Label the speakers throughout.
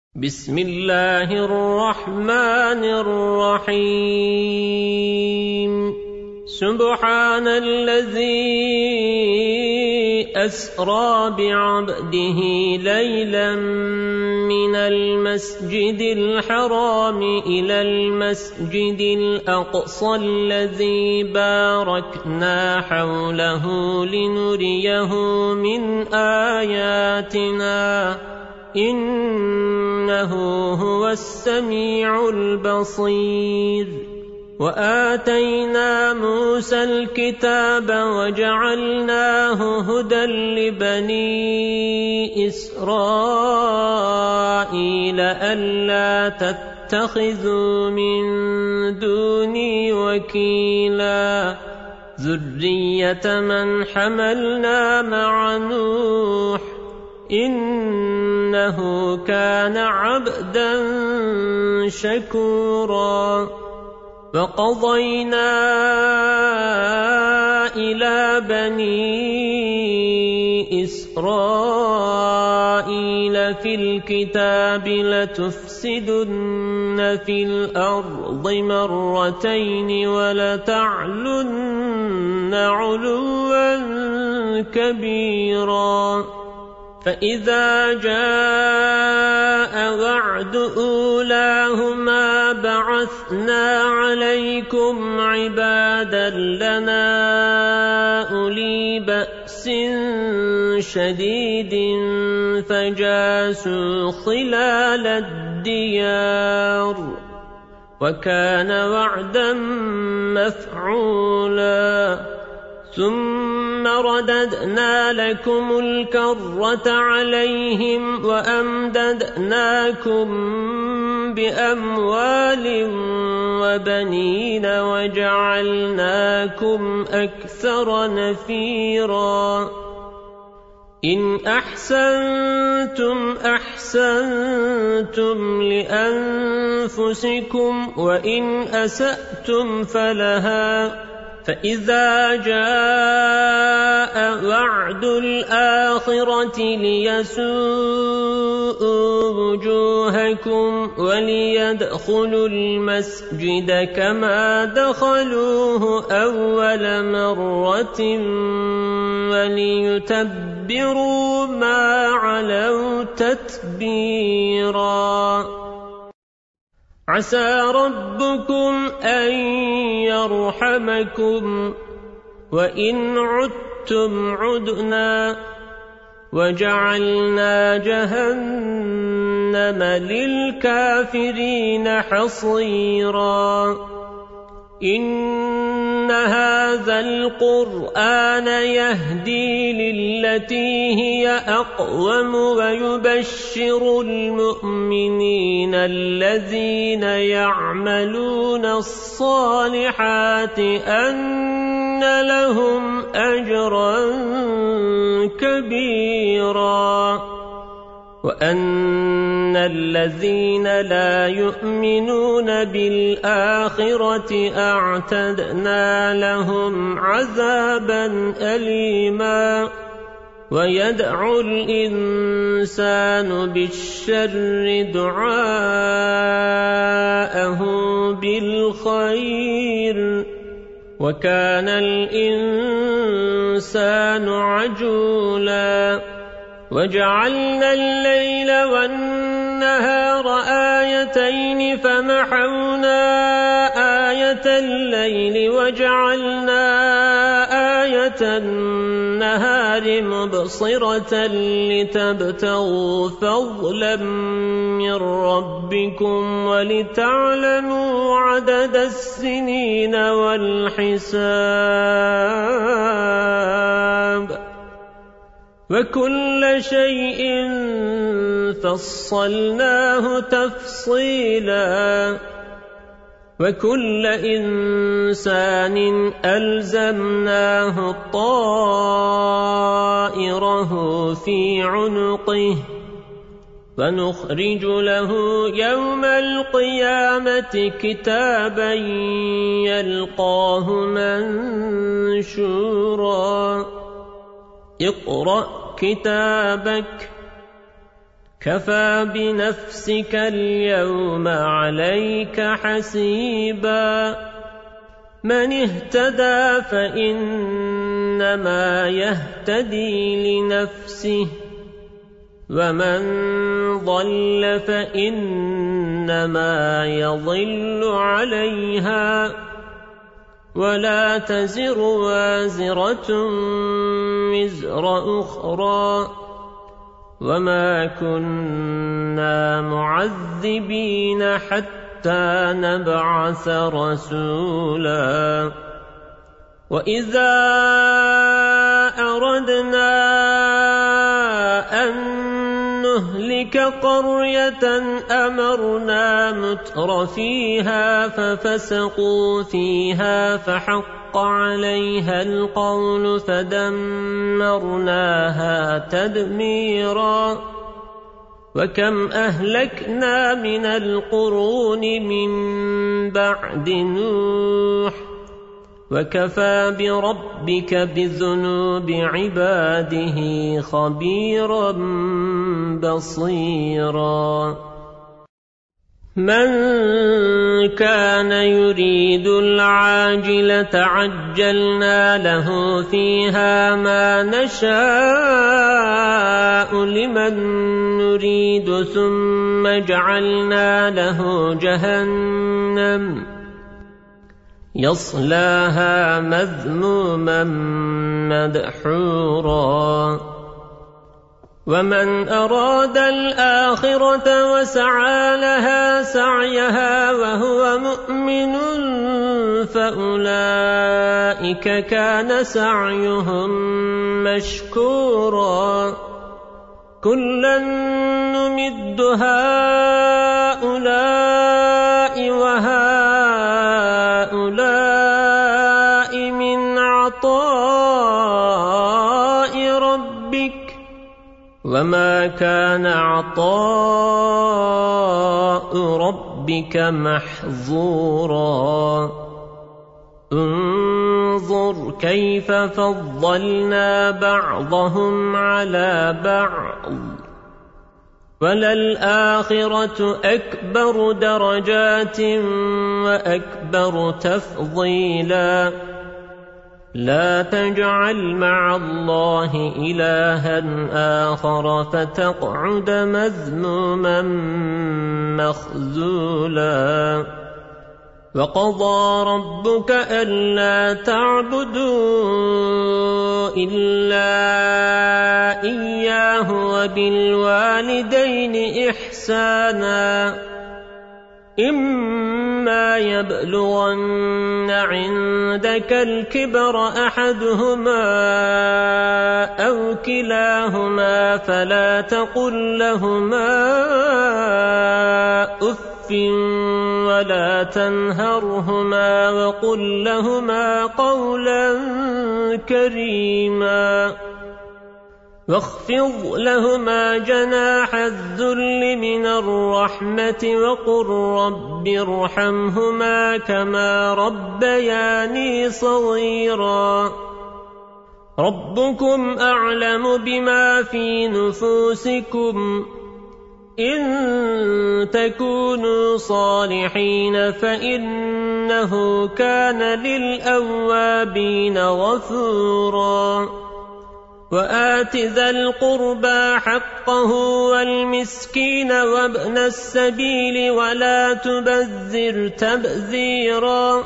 Speaker 1: بسم الله الرحمن الرحيم سبحان الذي أسرى بعبده ليلا من المسجد الحرام إلى المسجد الأقصى الذي باركنا حوله لنريه من آياتنا إنه هو السميع البصير وآتينا موسى الكتاب وجعلناه هدى لبني إسرائيل ألا تتخذوا من دوني وكيلا ذرية من حملنا مع نوح إنه كان عبدا شكورا فقضينا إلى بني إسرائيل في الكتاب لتفسدن في الأرض مرتين ولتعلن علوا كبيرا فإذا جاء وعد أولاهما بعثنا عليكم عبادا لنا أولي بأس شديد فجاسوا خلال الديار وكان وعدا مفعولا ثم رددنا لكم الكرة عليهم وأمددناكم بأموال وبنين وجعلناكم أكثر نفيرا إن أحسنتم أحسنتم لأنفسكم وإن أسأتم فلها فإذا جاء وعد الآخرة ليسوءوا وجوهكم وليدخلوا المسجد كما دخلوه أول مرة وليتبروا ما علوا تتبيرا عسى ربكم أن يرحمكم وإن عدتم عدنا وجعلنا جهنم للكافرين حصيرا إن هذا القرآن يهدي للتي هي أقوم ويبشر المؤمنين الذين يعملون الصالحات أن لهم أجرا كبيرا وأن الذين لا يؤمنون بالآخرة أعتدنا لهم عذابا أليما ويدعو الإنسان بالشر دعاءه بالخير وكان الإنسان عجولا وجعلنا الليل والنهار آيتين فمحونا آية الليل وجعلنا آية النهار مبصرة لتبتغوا فضلا من ربكم ولتعلموا عدد السنين والحساب وكل شيء فصلناه تفصيلا وكل إنسان ألزمناه طائره في عنقه ونخرج له يوم القيامة كتابا يلقاه منشورا اقرأ كتابك كفى بنفسك اليوم عليك حسيبا من اهتدى فإنما يهتدي لنفسه ومن ضل فإنما يضل عليها ولا تزر وازرة وزر أخرى وما كنا معذبين حتى نبعث رسولا وإذا أردنا أن نهلك قرية أمرنا متر فيها ففسقوا فيها فحق عليها القول فدمرناها تدميرا وكم أهلكنا من القرون من بعد نوح وكفى بربك بذنوب عباده خبيرا بصيرا من كان يريد العاجلة عجلنا له فيها ما نشاء لمن نريد ثم جعلنا له جهنم يصلاها مذموما مدحورا ومن أراد الآخرة وسعى لها سعيها وهو مؤمن فأولئك كان سعيهم مشكورا كلا نمد هؤلاء وهؤلاء من عطاء ربك وما كان عطاء ربك محظورا انظر كيف فضلنا بعضهم على بعض وللآخرة أكبر درجات وأكبر تفضيلا لا تجعل مع الله إلها آخر فتقعد مذموما مخذولا وقضى ربك ألا تعبدوا إلا إياه وبالوالدين إحسانا إما يبلغن عندك الكبر أحدهما أو كلاهما فلا تقل لهما أف ولا تنهرهما وقل لهما قولا كريما واخفض لهما جناح الذل من الرحمة وقل رب ارحمهما كما ربياني صغيرا ربكم أعلم بما في نفوسكم إن تكونوا صالحين فإنه كان للأوابين غفورا وآت ذا القربى حقه والمسكين وابن السبيل ولا تبذر تبذيرا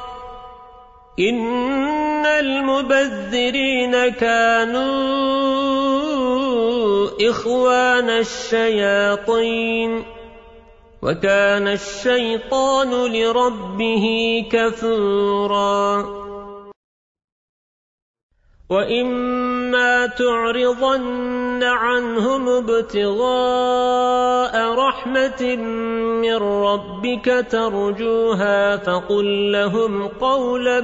Speaker 1: إن المبذرين كانوا إخوان الشياطين وكان الشيطان لربه كفورا وإما تعرضن عنهم ابتغاء رحمة من ربك ترجوها فقل لهم قولا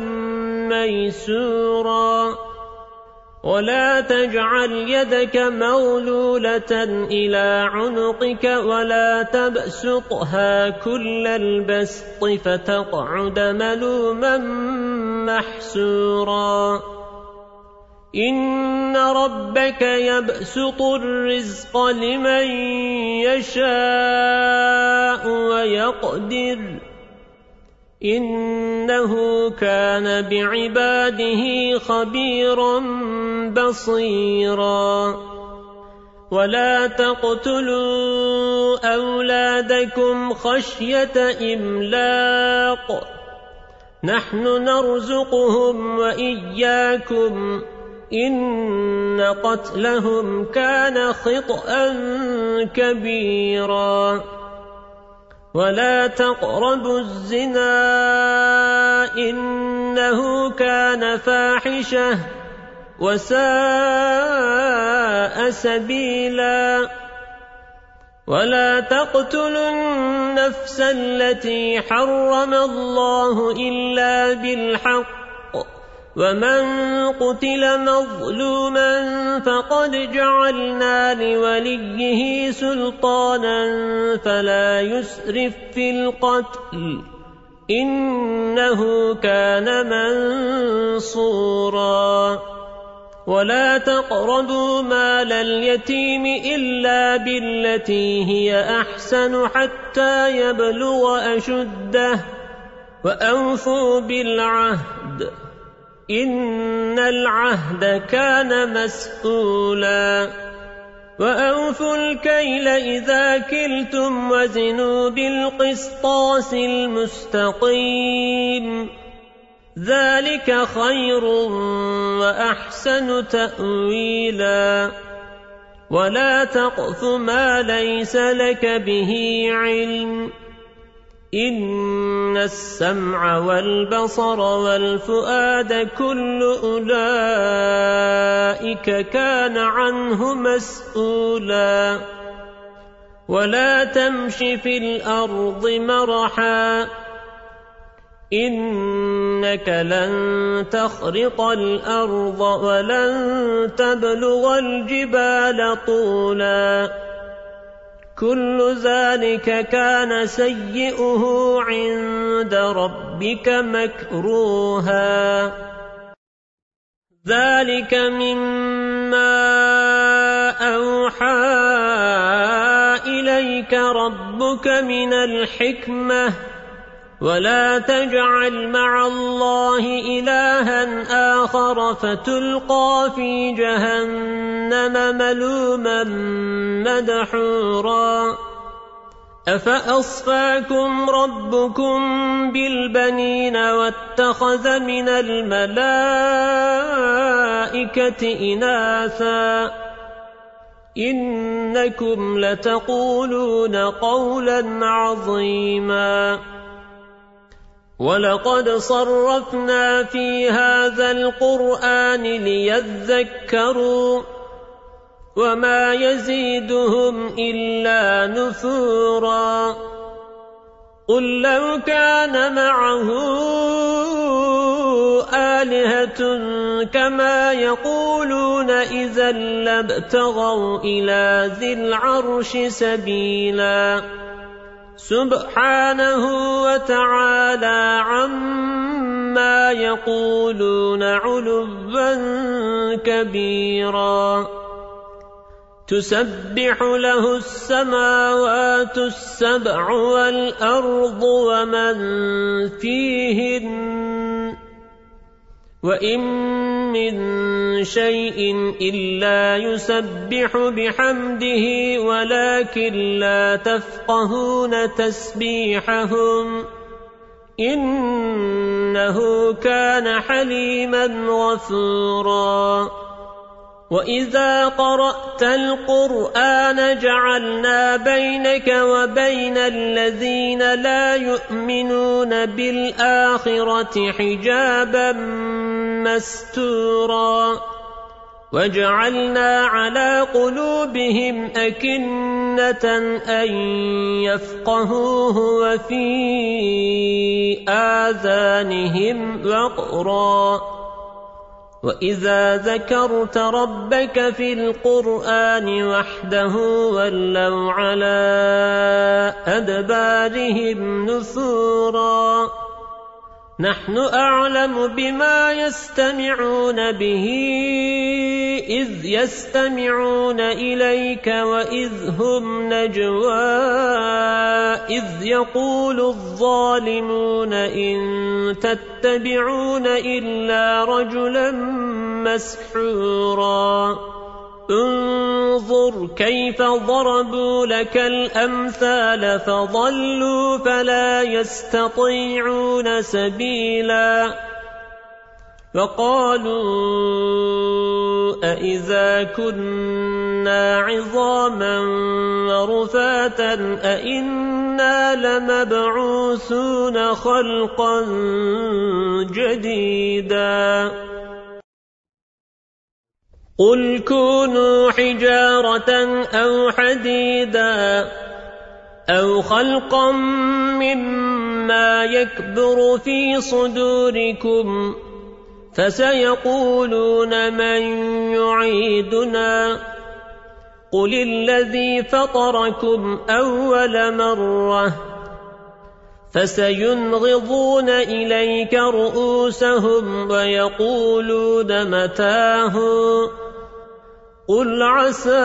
Speaker 1: ميسورا ولا تجعل يدك مغلولة إلى عنقك ولا تبسطها كل البسط فتقعد ملوما محسورا إن ربك يبسط الرزق لمن يشاء ويقدر إنه كان بعباده خبيرا بصيرا ولا تقتلوا أولادكم خشية إملاق نحن نرزقهم وإياكم إن قتلهم كان خطأ كبيرا ولا تقربوا الزنا إنه كان فاحشة وساء سبيلا ولا تقتلوا النفس التي حرم الله إلا بالحق ومن قتل مظلوما فقد جعلنا لوليه سلطانا فلا يسرف في القتل إنه كان منصورا ولا تقربوا مال اليتيم إلا بالتي هي أحسن حتى يبلغ أشده وأوفوا بالعهد إن العهد كان مسؤولا وأوفوا الكيل إذا كلتم وزنوا بالقسطاس المستقيم ذلك خير وأحسن تأويلا ولا تقف ما ليس لك به علم إن السمع والبصر والفؤاد كل أولئك كان عنه مسؤولا ولا تمش في الأرض مرحا إنك لن تخرق الأرض ولن تبلغ الجبال طولا كل ذلك كان سيئه عند ربك مكروها ذلك مما أوحى إليك ربك من الحكمة ولا تجعل مع الله إلها آخر فتلقى في جهنم ملوما مدحورا أفأصفاكم ربكم بالبنين واتخذ من الملائكة إناثا إنكم لتقولون قولا عظيما ولقد صرفنا في هذا القرآن ليذكروا وما يزيدهم إلا نفورا قل لو كان معه آلهة كما يقولون إذا لابتغوا إلى ذي العرش سبيلا سبحانه وتعالى عما يقولون علوا كبيرا تسبح له السماوات السبع والأرض ومن فيهن وإن من شيء إلا يسبح بحمده ولكن لا تفقهون تسبيحهم إنه كان حليما غفورا وإذا قرأت القرآن جعلنا بينك وبين الذين لا يؤمنون بالآخرة حجابا مستورا وجعلنا على قلوبهم أكنة أن يفقهوه وفي آذانهم وقرا وإذا ذكرت ربك في القرآن وحده ولوا على أدبارهم نفورا نحن أعلم بما يستمعون به إذ يستمعون إليك وإذ هم نجوى إذ يقول الظالمون إن تتبعون إلا رجلا مسحورا انظر كيف ضربوا لك الأمثال فضلوا فلا يستطيعون سبيلا وقالوا أإذا كنا عظاما ورفاتا أإنا لمبعوثون خلقا جديدا قل كونوا حجارة أو حديدا أو خلقا مما يكبر في صدوركم فسيقولون من يعيدنا قل الذي فطركم أول مرة فسينغضون إليك رؤوسهم ويقولون متاه قل عسى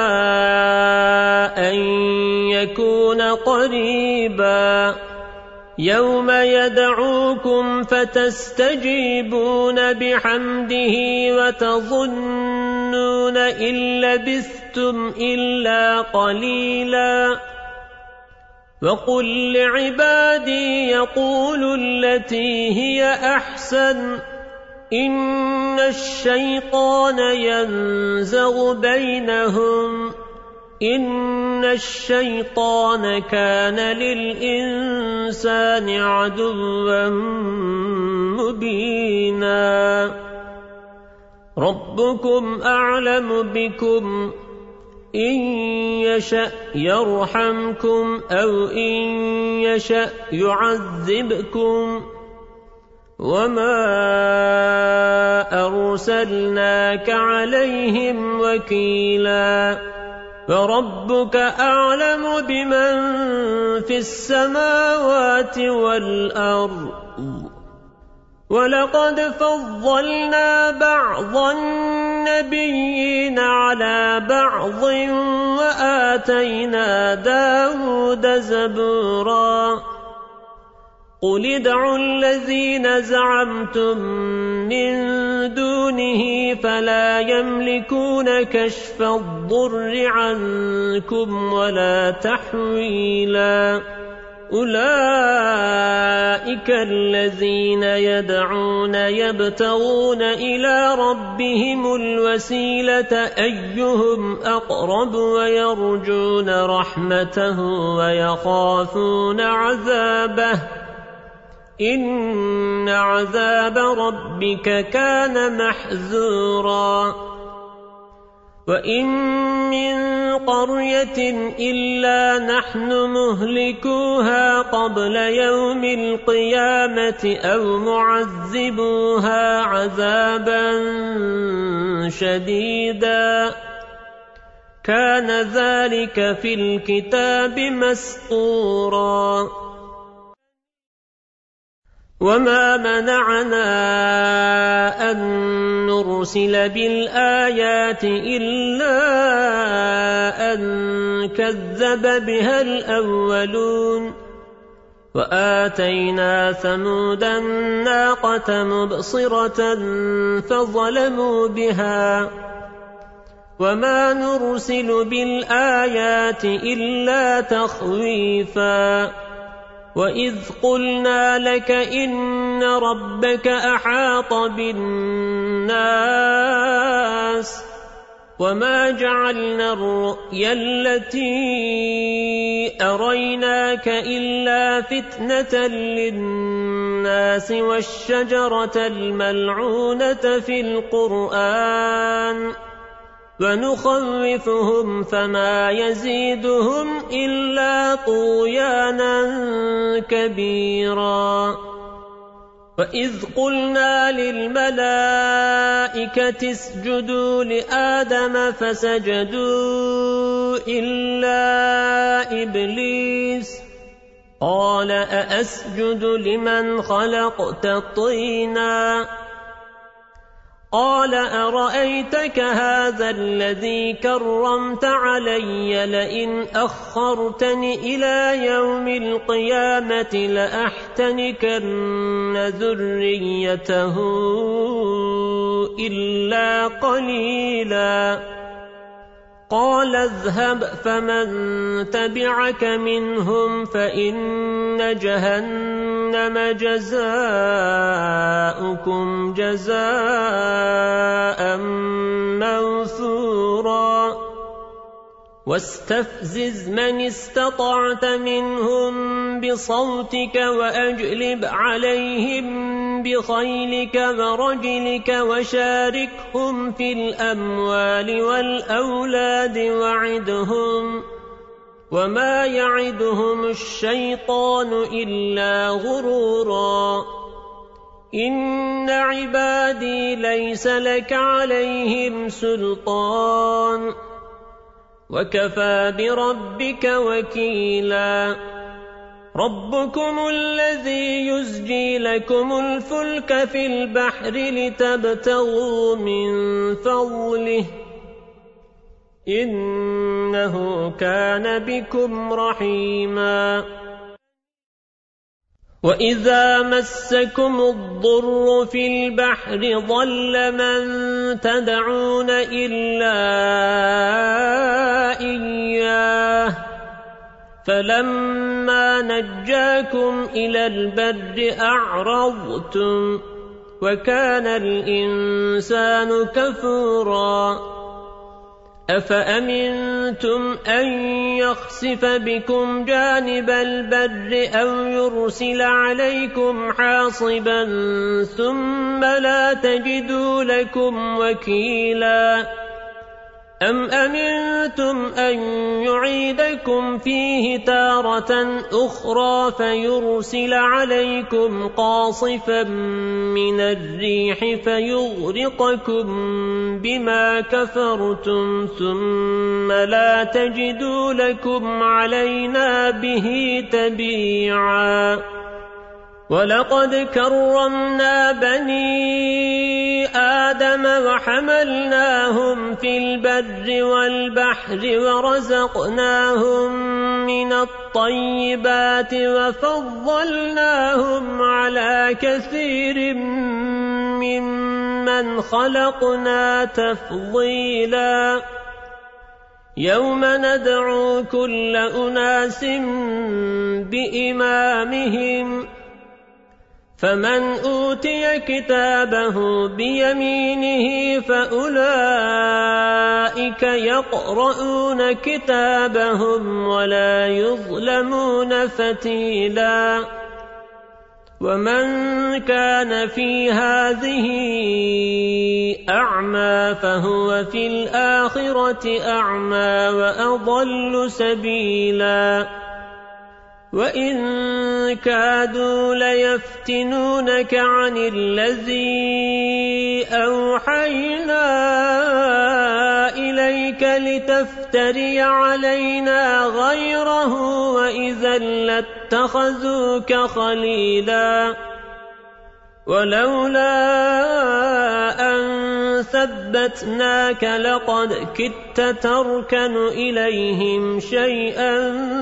Speaker 1: أن يكون قريبا يوم يدعوكم فتستجيبون بحمده وتظنون إن لبثتم إلا قليلا وقل لعبادي يقولوا التي هي أحسن إن الشيطان ينزغ بينهم إن الشيطان كان للإنسان عدوا مبينا ربكم أعلم بكم إن يشأ يرحمكم أو إن يشأ يعذبكم وما أرسلناك عليهم وكيلا وربك أعلم بمن في السماوات والأرض ولقد فضلنا بعض النبيين على بعض وآتينا داود زبورا قل ادعوا الذين زعمتم من دونه فلا يملكون كشف الضر عنكم ولا تحويلا أولئك الذين يدعون يبتغون إلى ربهم الوسيلة أيهم أقرب ويرجون رحمته ويخافون عذابه إن عذاب ربك كان محذورا وإن من قرية إلا نحن مهلكوها قبل يوم القيامة أو معذبوها عذابا شديدا كان ذلك في الكتاب مسطورا وما منعنا أن نرسل بالآيات إلا أن كذب بها الأولون وآتينا ثمود الناقة مبصرة فظلموا بها وما نرسل بالآيات إلا تخويفا وإذ قلنا لك إن ربك أحاط بالناس وما جعلنا الرؤيا التي أريناك إلا فتنة للناس والشجرة الملعونة في القرآن ونخوفهم فما يزيدهم إلا طغيانا كبيرا وإذ قلنا للملائكة اسجدوا لآدم فسجدوا إلا إبليس قال أأسجد لمن خلقت طينا قال أرأيتك هذا الذي كرمت علي لئن أخرتني إلى يوم القيامة لأحتنكن ذريته إلا قليلا قال اذهب فمن تبعك منهم فإن جهنم جزاؤكم جزاء موثورا واستفزز من استطعت منهم بصوتك وأجلب عليهم بخيلك ورجلك وشاركهم في الأموال والأولاد وعدهم وما يعدهم الشيطان إلا غرورا إن عبادي ليس لك عليهم سلطان وكفى بربك وكيلا ربكم الذي يزجي لكم الفلك في البحر لتبتغوا من فضله إنه كان بكم رحيما وإذا مسكم الضر في البحر ضل من تدعون إلا إياه فلما نجاكم إلى البر أعرضتم وكان الإنسان كفورا أفأمنتم أن يخسف بكم جانب البر أو يرسل عليكم حاصبا ثم لا تجدوا لكم وكيلا أم أمنتم أن يعيدكم فيه تارة أخرى فيرسل عليكم قاصفا من الريح فيغرقكم بما كفرتم ثم لا تجدوا لكم علينا به تبيعا ولقد كرمنا بني آدم وحملناهم في البر والبحر ورزقناهم من الطيبات وفضلناهم على كثير ممن خلقنا تفضيلا يوم ندعو كل أناس بإمامهم فمن أوتي كتابه بيمينه فأولئك يقرؤون كتابهم ولا يظلمون فتيلا ومن كان في هذه أعمى فهو في الآخرة أعمى وأضل سبيلا وإن كادوا ليفتنونك عن الذي أوحينا إليك لتفتري علينا غيره وإذا لاتخذوك خليلا ولولا أن ثبتناك لقد كدت تركن إليهم شيئا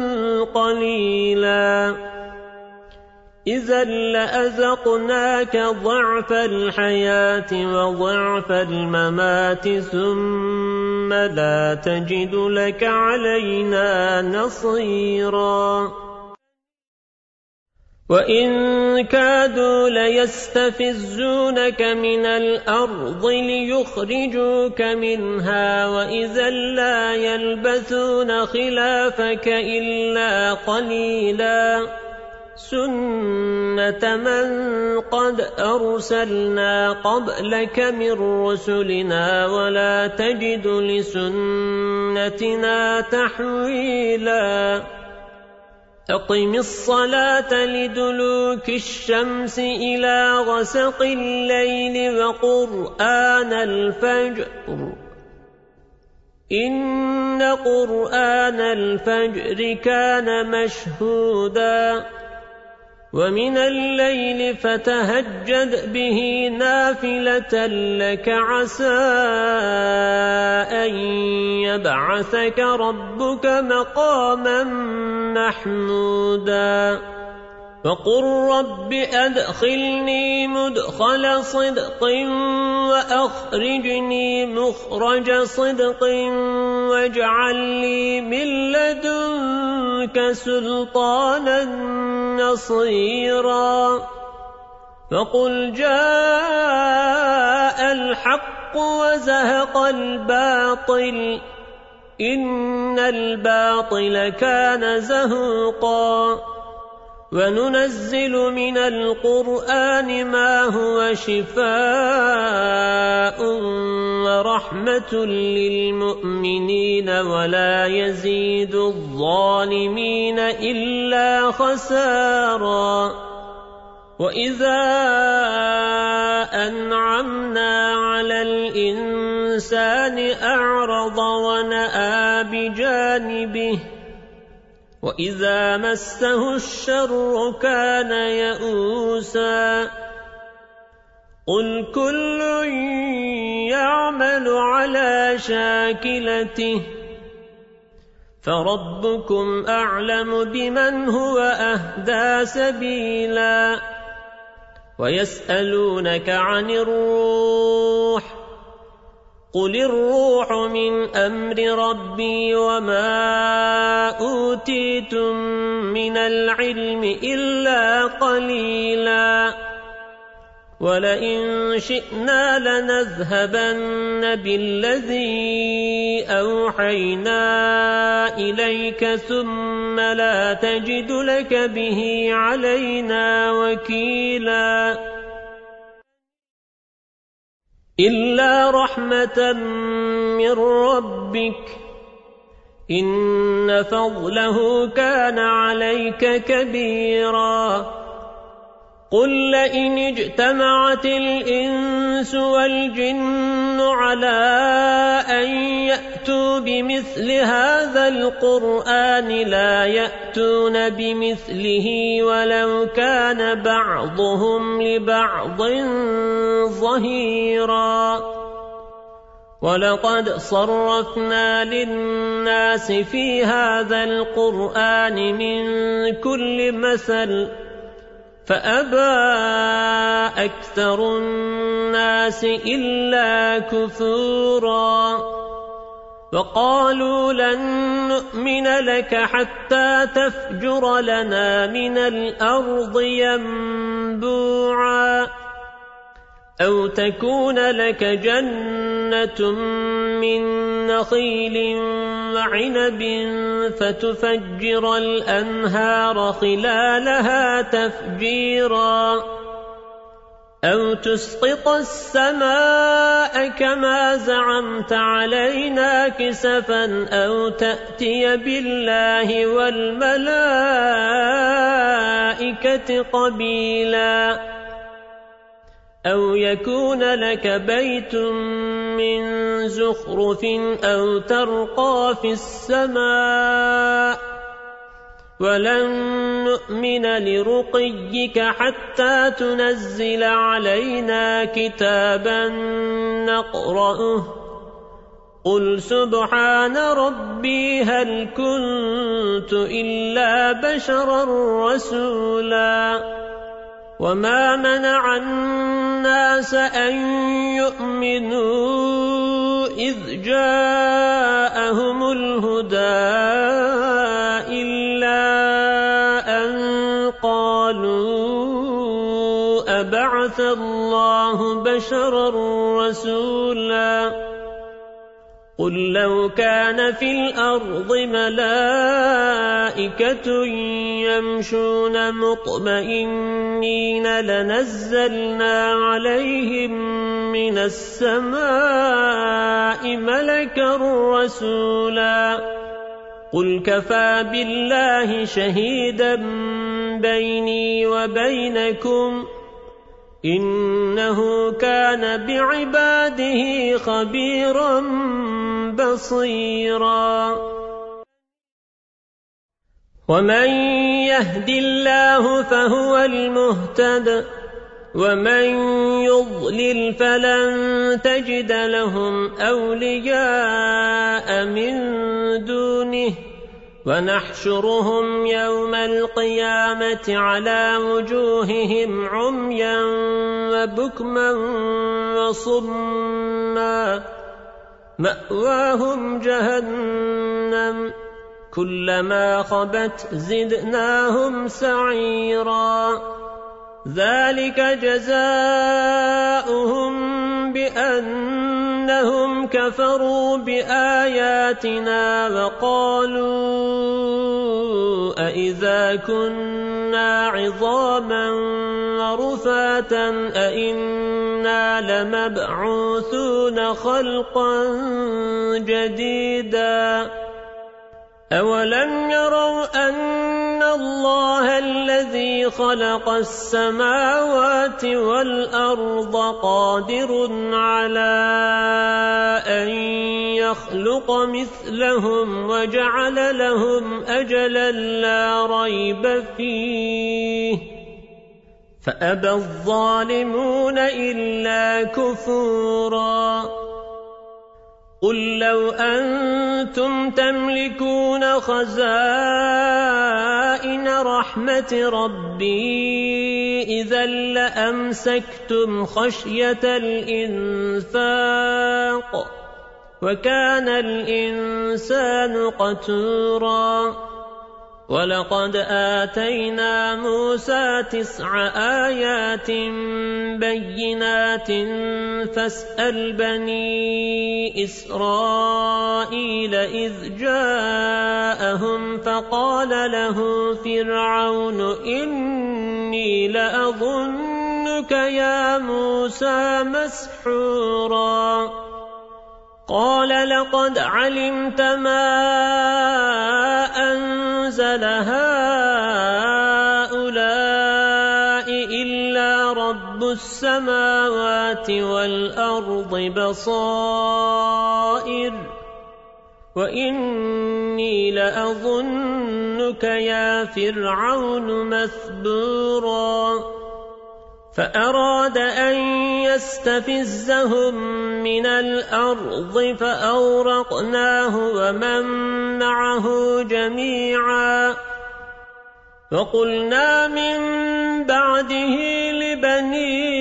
Speaker 1: قليلا إذا لأذقناك ضعف الحياة وضعف الممات ثم لا تجد لك علينا نصيرا وإن كادوا ليستفزونك من الأرض ليخرجوك منها وإذا لا يلبثون خلافك إلا قليلا سنة من قد أرسلنا قبلك من رسلنا ولا تجد لسنتنا تحويلا أقم الصلاة لدلوك الشمس إلى غسق الليل وقرآن الفجر إن إن قرآن الفجر كان مشهودا ومن الليل فتهجد به نافلة لك عسى أن يبعثك ربك مقاما محمودا وقل رب أدخلني مدخل صدق وأخرجني مخرج صدق واجعل لي من لدنك سلطانا نصيرا فقل جاء الحق وزهق الباطل إن الباطل كان زهوقا وننزل من القرآن ما هو شفاء ورحمة للمؤمنين ولا يزيد الظالمين إلا خسارا وإذا أنعمنا على الإنسان أعرض ونأى بجانبه وإذا مسه الشر كان يئوسا قل كل يعمل على شاكلته فربكم أعلم بمن هو أهدى سبيلا ويسألونك عن الروح قل الروح من أمر ربي وما أوتيتم من العلم إلا قليلا ولئن شئنا لنذهبن بالذي أوحينا إليك ثم لا تجد لك به علينا وكيلا إلا رحمة من ربك إن فضله كان عليك كبيرا قل لئن اجتمعت الإنس والجن على أن يأتوا بمثل هذا القرآن لا يأتون بمثله ولو كان بعضهم لبعض ظهيرا ولقد صرفنا للناس في هذا القرآن من كل مثل فأبى أكثر الناس إلا كفورا وقالوا لن نؤمن لك حتى تفجر لنا من الأرض ينبوعا أو تكون لك جنة من نخيل وعنب فتفجر الأنهار خلالها تفجيرا أو تسقط السماء كما زعمت علينا كسفا أو تأتي بالله والملائكة قبيلا أو يكون لك بيت من زخرف أو ترقى في السماء ولن نؤمن لرقيك حتى تنزل علينا كتابا نقرأه قل سبحان ربي هل كنت إلا بشرا رسولا وما منع الناس أن يؤمنوا إذ جاءهم الهدى إلا أن قالوا أبعث الله بشرا رسولا قل لو كان في الأرض ملائكة يمشون مطمئنين لنزلنا عليهم من السماء ملكا رسولا قل كفى بالله شهيدا بيني وبينكم إنه كان بعباده خبيرا بصيرا ومن يهد الله فهو المهتد ومن يضلل فلن تجد لهم أولياء من دونه ونحشرهم يوم القيامة على وجوههم عميا وبكما وصما مأواهم جهنم كلما خبت زدناهم سعيرا ذلك جزاؤهم بأنهم كفروا بآياتنا وقالوا أإذا كنا عظاما ورفاتا أإنا لمبعوثون خلقا جديدا أولم يروا أن الله الذي خلق السماوات والأرض قادر على أن يخلق مثلهم وجعل لهم أجلا لا ريب فيه فأبى الظالمون إلا كفورا قل لو أنتم تملكون خزائن رحمة ربي إذا لأمسكتم خشية الإنفاق وكان الإنسان قتورا ولقد آتينا موسى 9 آيات بينات فاسأل بني إسرائيل إذ جاءهم فقال له فرعون إني لأظنك يا موسى مسحورا قال لقد علمت ما أنزل هؤلاء إلا رب السماوات والأرض بصائر وإني لأظنك يا فرعون مثبورا فأراد أن يستفزهم من الأرض فأورقناه ومن معه جميعا وقلنا من بعده لبني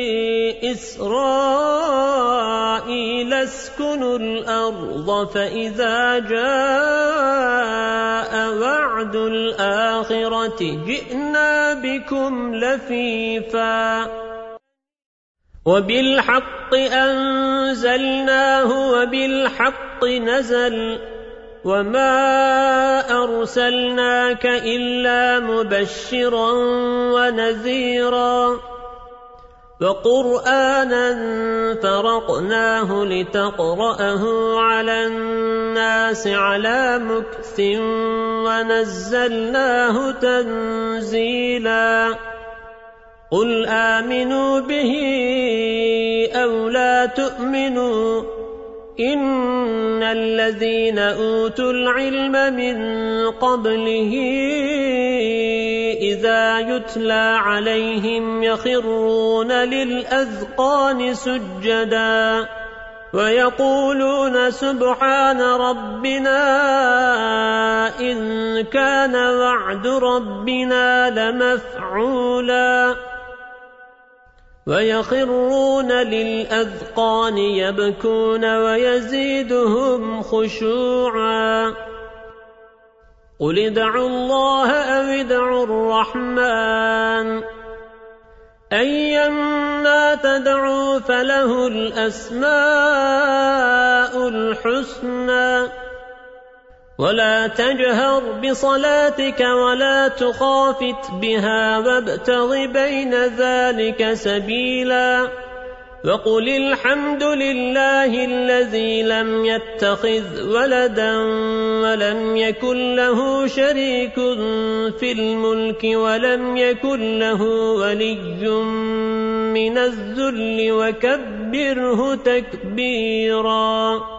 Speaker 1: إسرائيل اسكنوا الأرض فإذا جاء وعد الآخرة جئنا بكم لفيفا وبالحق أنزلناه وبالحق نزل وما أرسلناك إلا مبشرا ونذيرا وقرآنا فرقناه لتقرأه على الناس على مكث ونزلناه تنزيلا قل آمنوا به أو لا تؤمنوا إن الذين أوتوا العلم من قبله إذا يتلى عليهم يخرون للأذقان سجدا ويقولون سبحان ربنا إن كان وعد ربنا لمفعولا ويخرون للأذقان يبكون ويزيدهم خشوعا قل ادعوا الله أو ادعوا الرحمن أيما تدعوا فله الأسماء الحسنى ولا تجهر بصلاتك ولا تخافت بها وابتغ بين ذلك سبيلا وقل الحمد لله الذي لم يتخذ ولدا ولم يكن له شريك في الملك ولم يكن له ولي من الذل وكبره تكبيرا.